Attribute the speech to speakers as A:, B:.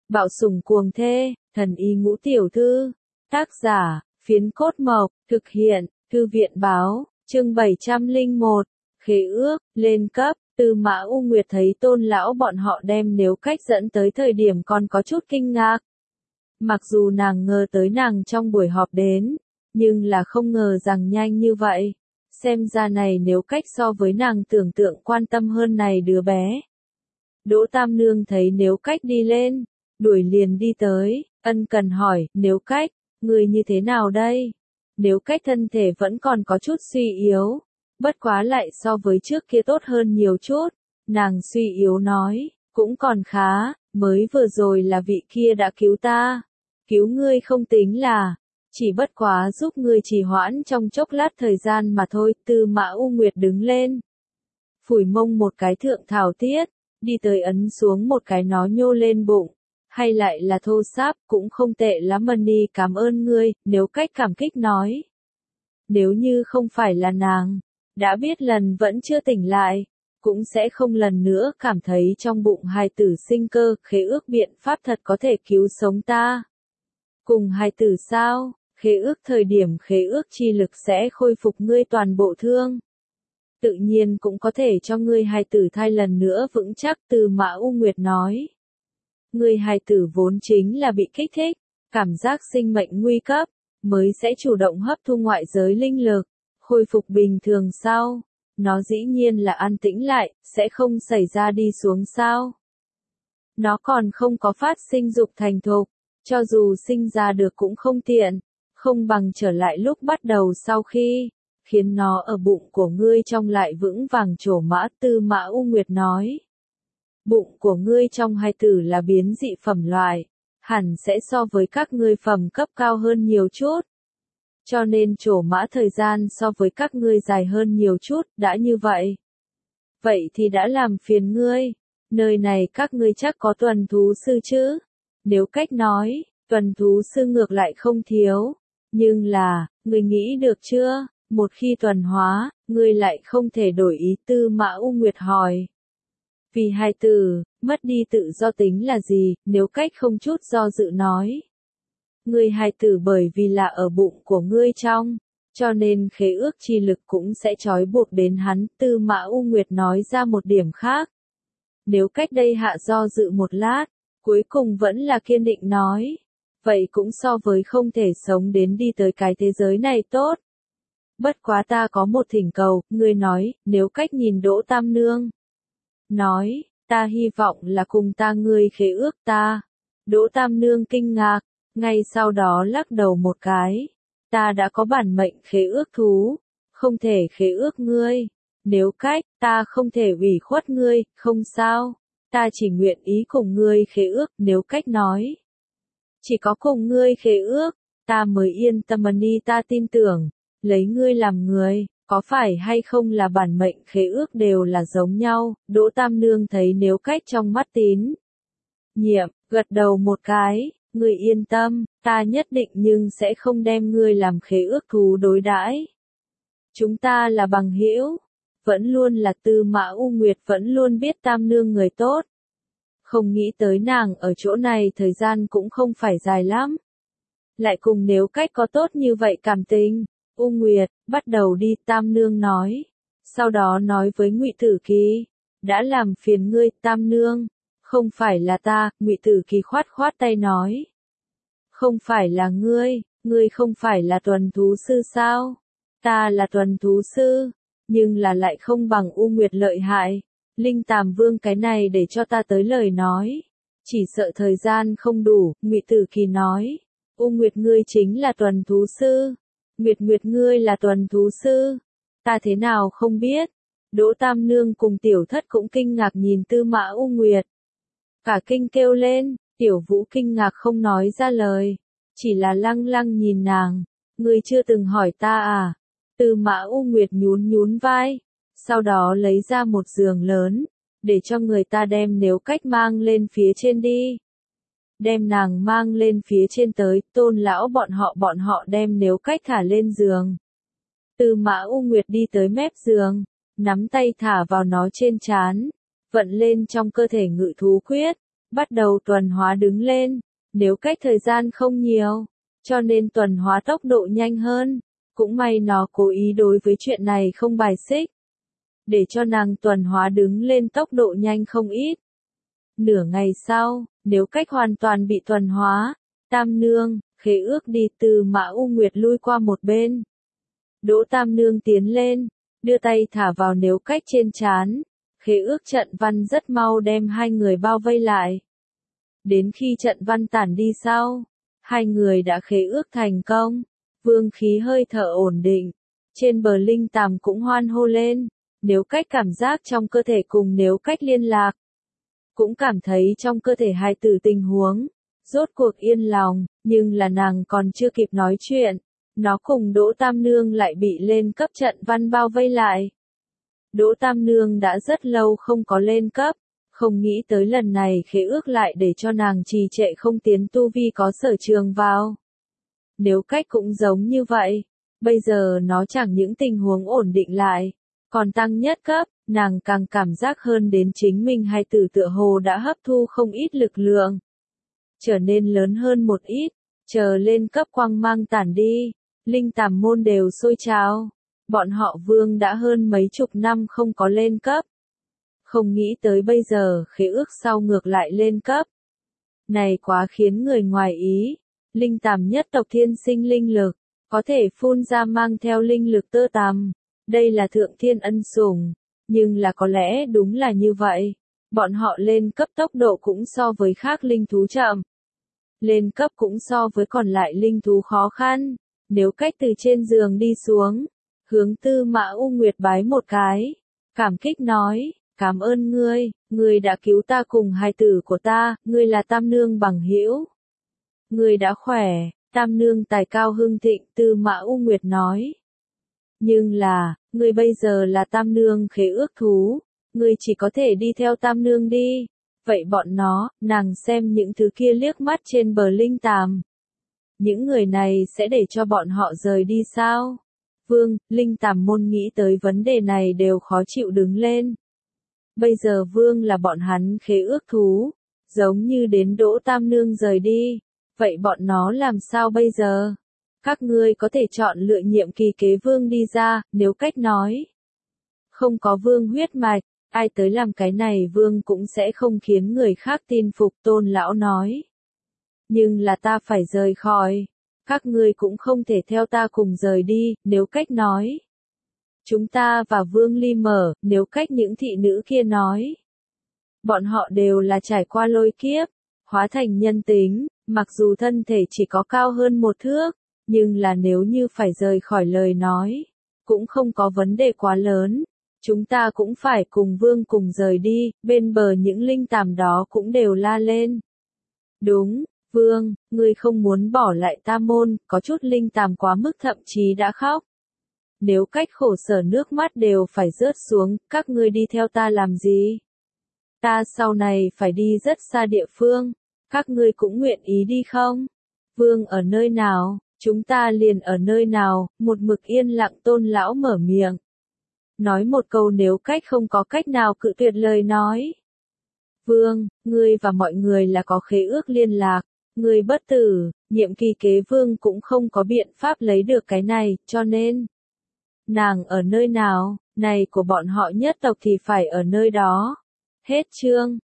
A: Bạo sủng cuồng thê, thần y ngũ tiểu thư. Tác giả, Phiến Cốt Mộc, thực hiện, Thư viện báo, chương 701, khế ước, lên cấp. Tư Mã U Nguyệt thấy Tôn lão bọn họ đem Nếu Cách dẫn tới thời điểm còn có chút kinh ngạc. Mặc dù nàng ngờ tới nàng trong buổi họp đến, nhưng là không ngờ rằng nhanh như vậy. Xem ra này Nếu Cách so với nàng tưởng tượng quan tâm hơn này đứa bé. Đỗ Tam Nương thấy Nếu Cách đi lên, đuổi liền đi tới, ân cần hỏi, Nếu Cách, người như thế nào đây? Nếu Cách thân thể vẫn còn có chút suy yếu, bất quá lại so với trước kia tốt hơn nhiều chút, nàng suy yếu nói, cũng còn khá, mới vừa rồi là vị kia đã cứu ta, cứu ngươi không tính là, chỉ bất quá giúp ngươi trì hoãn trong chốc lát thời gian mà thôi. Tư Mã U Nguyệt đứng lên, phủi mông một cái thượng thảo tiết, đi tới ấn xuống một cái nó nhô lên bụng, hay lại là thô sáp, cũng không tệ lắm Mani, cảm ơn ngươi. Nếu Cách cảm kích nói, nếu như không phải là nàng, đã biết lần vẫn chưa tỉnh lại, cũng sẽ không lần nữa cảm thấy trong bụng hài tử sinh cơ. Khế ước biện pháp thật có thể cứu sống ta. Cùng hài tử sao? Khế ước thời điểm khế ước chi lực sẽ khôi phục ngươi toàn bộ thương. Tự nhiên cũng có thể cho ngươi hài tử thai lần nữa vững chắc. Tư Mã U Nguyệt nói, ngươi hài tử vốn chính là bị kích thích, cảm giác sinh mệnh nguy cấp, mới sẽ chủ động hấp thu ngoại giới linh lực, khôi phục bình thường sau. Nó dĩ nhiên là an tĩnh lại, sẽ không xảy ra đi xuống sao. Nó còn không có phát sinh dục thành thục, cho dù sinh ra được cũng không tiện, không bằng trở lại lúc bắt đầu sau khi, khiến nó ở bụng của ngươi trong lại vững vàng trổ mã. Tư Mã U Nguyệt nói, bụng của ngươi trong hài tử là biến dị phẩm loại, hẳn sẽ so với các ngươi phẩm cấp cao hơn nhiều chút. Cho nên trổ mã thời gian so với các ngươi dài hơn nhiều chút. Đã như vậy, vậy thì đã làm phiền ngươi. Nơi này các ngươi chắc có tuần thú sư chứ? Nếu Cách nói, tuần thú sư ngược lại không thiếu. Nhưng là, ngươi nghĩ được chưa? Một khi tuần hóa, ngươi lại không thể đổi ý. Tư Mã U Nguyệt hỏi. Vì hài tử, mất đi tự do tính là gì? Nếu Cách không chút do dự nói. Ngươi hài tử bởi vì là ở bụng của ngươi trong, cho nên khế ước chi lực cũng sẽ trói buộc đến hắn. Tư Mã U Nguyệt nói ra một điểm khác. Nếu Cách đây hạ do dự một lát, cuối cùng vẫn là kiên định nói. Vậy cũng so với không thể sống đến đi tới cái thế giới này tốt. Bất quá ta có một thỉnh cầu, ngươi nói. Nếu Cách nhìn Đỗ Tam Nương, nói, ta hy vọng là cùng ta ngươi khế ước ta. Đỗ Tam Nương kinh ngạc, ngay sau đó lắc đầu một cái. Ta đã có bản mệnh khế ước thú, không thể khế ước ngươi. Nếu Cách, ta không thể ủy khuất ngươi, không sao. Ta chỉ nguyện ý cùng ngươi khế ước. Nếu Cách nói, chỉ có cùng ngươi khế ước, ta mới yên tâm. Mani, ta tin tưởng, lấy ngươi làm người, có phải hay không là bản mệnh khế ước đều là giống nhau. Đỗ Tam Nương thấy Nếu Cách trong mắt tín nhiệm, gật đầu một cái. Ngươi yên tâm, ta nhất định nhưng sẽ không đem ngươi làm khế ước thú đối đãi. Chúng ta là bằng hữu, vẫn luôn là. Tư Mã U Nguyệt vẫn luôn biết Tam Nương người tốt. Không nghĩ tới nàng ở chỗ này thời gian cũng không phải dài lắm. Lại cùng Nếu Cách có tốt như vậy cảm tình. U Nguyệt, bắt đầu đi. Tam Nương nói. Sau đó nói với Ngụy Tử Kỳ, đã làm phiền ngươi. Tam Nương, không phải là ta. Ngụy Tử Kỳ khoát khoát tay nói. Không phải là ngươi không phải là tuần thú sư sao? Ta là tuần thú sư, nhưng là lại không bằng U Nguyệt lợi hại. Linh Tàm Vương cái này để cho ta tới lời nói. Chỉ sợ thời gian không đủ. Ngụy Tử Kỳ nói. U Nguyệt ngươi chính là tuần thú sư. Nguyệt ngươi là tuần thú sư. Ta thế nào không biết. Đỗ Tam Nương cùng Tiểu Thất cũng kinh ngạc nhìn Tư Mã U Nguyệt. Cả kinh kêu lên. Tiểu Vũ kinh ngạc không nói ra lời, chỉ là lăng lăng nhìn nàng. Ngươi chưa từng hỏi ta à? Tư Mã U Nguyệt nhún nhún vai, sau đó lấy ra một giường lớn, để cho người ta đem Nếu Cách mang lên phía trên đi. Đem nàng mang lên phía trên tới. Tôn lão bọn họ đem Nếu Cách thả lên giường. Tư Mã U Nguyệt đi tới mép giường, nắm tay thả vào nó trên trán, vận lên trong cơ thể ngự thú quyết. bắt đầu tuần hóa đứng lên, nếu cách thời gian không nhiều, cho nên tuần hóa tốc độ nhanh hơn. Cũng may nó cố ý đối với chuyện này không bài xích, để cho nàng tuần hóa đứng lên tốc độ nhanh không ít. Nửa ngày sau, nếu cách hoàn toàn bị tuần hóa, Tam Nương, khế ước đi từ Mã U Nguyệt lui qua một bên. Đỗ Tam Nương tiến lên, đưa tay thả vào nếu cách trên trán, khế ước trận văn rất mau đem hai người bao vây lại. Đến khi trận văn tản đi sau, hai người đã khế ước thành công, vương khí hơi thở ổn định, trên bờ linh tàm cũng hoan hô lên, nếu cách cảm giác trong cơ thể cùng nếu cách liên lạc. Cũng cảm thấy trong cơ thể hai tử tình huống, rốt cuộc yên lòng, nhưng là nàng còn chưa kịp nói chuyện, nó cùng Đỗ Tam Nương lại bị lên cấp trận văn bao vây lại. Đỗ Tam Nương đã rất lâu không có lên cấp, không nghĩ tới lần này khế ước lại để cho nàng trì trệ không tiến tu vi có sở trường vào. Nếu cách cũng giống như vậy, bây giờ nó chẳng những tình huống ổn định lại, còn tăng nhất cấp, nàng càng cảm giác hơn đến chính mình hai tử tựa hồ đã hấp thu không ít lực lượng, trở nên lớn hơn một ít, chờ lên cấp quang mang tản đi, linh tàm môn đều sôi trào. Bọn họ vương đã hơn mấy chục năm không có lên cấp. Không nghĩ tới bây giờ khế ước sau ngược lại lên cấp. Này quá khiến người ngoài ý. Linh tàm nhất tộc thiên sinh linh lực, có thể phun ra mang theo linh lực tơ tằm. Đây là thượng thiên ân sủng, nhưng là có lẽ đúng là như vậy. Bọn họ lên cấp tốc độ cũng so với khác linh thú chậm. Lên cấp cũng so với còn lại linh thú khó khăn. Nếu cách từ trên giường đi xuống, hướng Tư Mã U Nguyệt bái một cái, cảm kích nói, cảm ơn ngươi đã cứu ta cùng hài tử của ta, ngươi là Tam Nương bằng hữu. Ngươi đã khỏe, Tam Nương tài cao hưng thịnh, Tư Mã U Nguyệt nói. Nhưng là, ngươi bây giờ là Tam Nương khế ước thú, ngươi chỉ có thể đi theo Tam Nương đi. Vậy bọn nó, nàng xem những thứ kia liếc mắt trên bờ linh tàm. Những người này sẽ để cho bọn họ rời đi sao? Vương, linh tàm môn nghĩ tới vấn đề này đều khó chịu đứng lên. Bây giờ vương là bọn hắn khế ước thú, giống như đến Đỗ Tam Nương rời đi. Vậy bọn nó làm sao bây giờ? Các ngươi có thể chọn lựa nhiệm kỳ kế vương đi ra, nếu cách nói. Không có vương huyết mạch, ai tới làm cái này vương cũng sẽ không khiến người khác tin phục, Tôn lão nói. Nhưng là ta phải rời khỏi. Các ngươi cũng không thể theo ta cùng rời đi, nếu cách nói. Chúng ta và Vương Ly mở, nếu cách những thị nữ kia nói. Bọn họ đều là trải qua lôi kiếp, hóa thành nhân tính, mặc dù thân thể chỉ có cao hơn một thước, nhưng là nếu như phải rời khỏi lời nói, cũng không có vấn đề quá lớn. Chúng ta cũng phải cùng Vương cùng rời đi, bên bờ những linh tàm đó cũng đều la lên. Đúng. Vương, ngươi không muốn bỏ lại ta môn, có chút linh tàm quá mức thậm chí đã khóc. Nếu cách khổ sở nước mắt đều phải rớt xuống, các ngươi đi theo ta làm gì? Ta sau này phải đi rất xa địa phương, các ngươi cũng nguyện ý đi không? Vương ở nơi nào, chúng ta liền ở nơi nào, một mực yên lặng Tôn lão mở miệng. Nói một câu nếu cách không có cách nào cự tuyệt lời nói. Vương, ngươi và mọi người là có khế ước liên lạc. Người bất tử, nhiệm kỳ kế vương cũng không có biện pháp lấy được cái này, cho nên. Nàng ở nơi nào, này của bọn họ nhất tộc thì phải ở nơi đó. Hết chương.